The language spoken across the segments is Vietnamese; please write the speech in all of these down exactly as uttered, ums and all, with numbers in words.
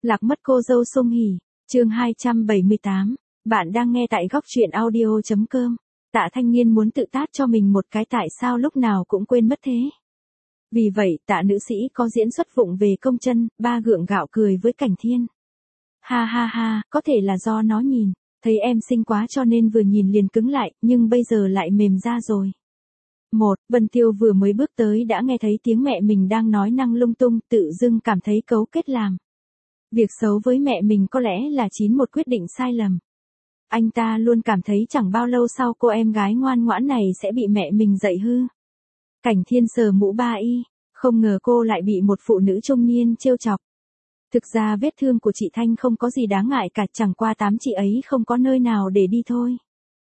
Lạc mất cô dâu Song Hỷ, chương hai trăm bảy mươi tám. Bạn đang nghe tại góc truyện audio chấm com. Tạ Thanh Niên muốn tự tát cho mình một cái tại sao lúc nào cũng quên mất thế. Vì vậy, Tạ nữ sĩ có diễn xuất vụng về công chân, ba gượng gạo cười với Cảnh Thiên. Ha ha ha, có thể là do nó nhìn, thấy em xinh quá cho nên vừa nhìn liền cứng lại, nhưng bây giờ lại mềm ra rồi. Một, Vân Tiêu vừa mới bước tới đã nghe thấy tiếng mẹ mình đang nói năng lung tung, tự dưng cảm thấy cấu kết làm. Việc xấu với mẹ mình có lẽ là chín một quyết định sai lầm. Anh ta luôn cảm thấy chẳng bao lâu sau cô em gái ngoan ngoãn này sẽ bị mẹ mình dạy hư. Cảnh Thiên sờ mũ ba y, không ngờ cô lại bị một phụ nữ trung niên trêu chọc. Thực ra vết thương của chị Thanh không có gì đáng ngại cả, chẳng qua tám chị ấy không có nơi nào để đi thôi.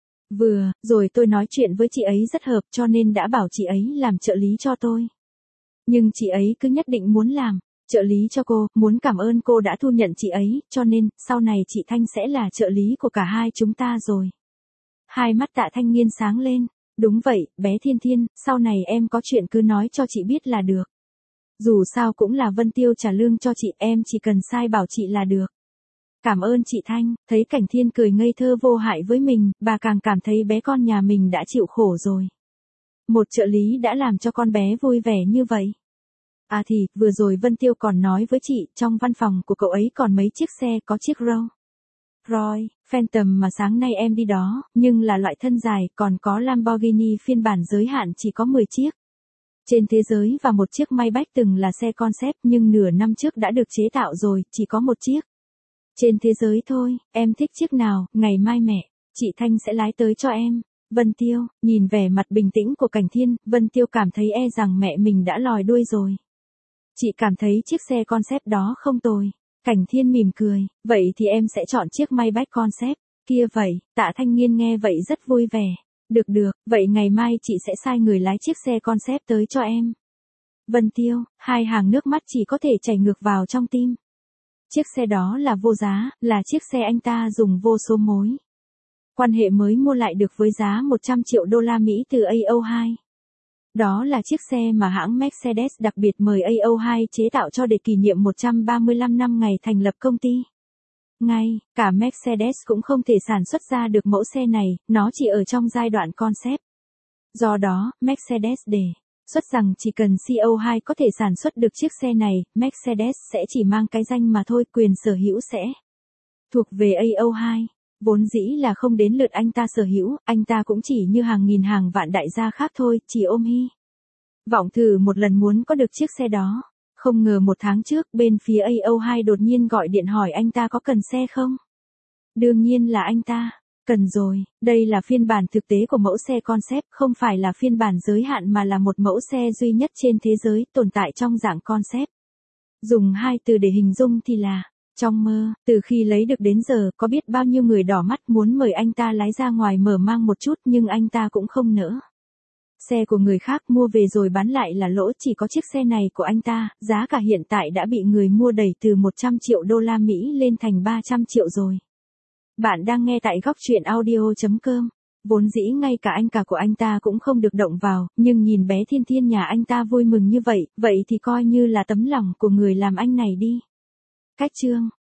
Vừa, rồi tôi nói chuyện với chị ấy rất hợp cho nên đã bảo chị ấy làm trợ lý cho tôi. Nhưng chị ấy cứ nhất định muốn làm trợ lý cho cô, muốn cảm ơn cô đã thu nhận chị ấy, cho nên, sau này chị Thanh sẽ là trợ lý của cả hai chúng ta rồi. Hai mắt Tạ Thanh Niên sáng lên, đúng vậy, bé Thiên Thiên, sau này em có chuyện cứ nói cho chị biết là được. Dù sao cũng là Vân Tiêu trả lương cho chị, em chỉ cần sai bảo chị là được. Cảm ơn chị Thanh. Thấy Cảnh Thiên cười ngây thơ vô hại với mình, bà càng cảm thấy bé con nhà mình đã chịu khổ rồi. Một trợ lý đã làm cho con bé vui vẻ như vậy. À thì, vừa rồi Vân Tiêu còn nói với chị, trong văn phòng của cậu ấy còn mấy chiếc xe, có chiếc Rolls Royce Phantom mà sáng nay em đi đó, nhưng là loại thân dài, còn có Lamborghini phiên bản giới hạn chỉ có mười chiếc. Trên thế giới và một chiếc Maybach từng là xe concept nhưng nửa năm trước đã được chế tạo rồi, chỉ có một chiếc. Trên thế giới thôi, em thích chiếc nào, ngày mai mẹ, chị Thanh sẽ lái tới cho em. Vân Tiêu, nhìn vẻ mặt bình tĩnh của Cảnh Thiên, Vân Tiêu cảm thấy e rằng mẹ mình đã lòi đuôi rồi. Chị cảm thấy chiếc xe concept đó không tồi. Cảnh Thiên mỉm cười, vậy thì em sẽ chọn chiếc Maybach concept. Kia vậy, Tạ Thanh Niên nghe vậy rất vui vẻ. Được được, vậy ngày mai chị sẽ sai người lái chiếc xe concept tới cho em. Vân Tiêu, hai hàng nước mắt chỉ có thể chảy ngược vào trong tim. Chiếc xe đó là vô giá, là chiếc xe anh ta dùng vô số mối quan hệ mới mua lại được với giá một trăm triệu đô la Mỹ từ A O hai. Đó là chiếc xe mà hãng Mercedes đặc biệt mời A O hai chế tạo cho để kỷ niệm một trăm ba mươi lăm năm ngày thành lập công ty. Ngay, cả Mercedes cũng không thể sản xuất ra được mẫu xe này, nó chỉ ở trong giai đoạn concept. Do đó, Mercedes đề xuất rằng chỉ cần C O hai có thể sản xuất được chiếc xe này, Mercedes sẽ chỉ mang cái danh mà thôi, quyền sở hữu sẽ thuộc về A O hai. Vốn dĩ là không đến lượt anh ta sở hữu, anh ta cũng chỉ như hàng nghìn hàng vạn đại gia khác thôi, chỉ ôm hy vọng thử một lần muốn có được chiếc xe đó. Không ngờ một tháng trước, bên phía A O hai đột nhiên gọi điện hỏi anh ta có cần xe không? Đương nhiên là anh ta cần rồi, đây là phiên bản thực tế của mẫu xe concept, không phải là phiên bản giới hạn mà là một mẫu xe duy nhất trên thế giới tồn tại trong dạng concept. Dùng hai từ để hình dung thì là trong mơ. Từ khi lấy được đến giờ, có biết bao nhiêu người đỏ mắt muốn mời anh ta lái ra ngoài mở mang một chút nhưng anh ta cũng không nỡ. Xe của người khác mua về rồi bán lại là lỗ, chỉ có chiếc xe này của anh ta, giá cả hiện tại đã bị người mua đẩy từ một trăm triệu đô la Mỹ lên thành ba trăm triệu rồi. Bạn đang nghe tại góc truyện audio chấm com. Vốn dĩ ngay cả anh cả của anh ta cũng không được động vào, nhưng nhìn bé Thiên Thiên nhà anh ta vui mừng như vậy, vậy thì coi như là tấm lòng của người làm anh này đi. Cách chương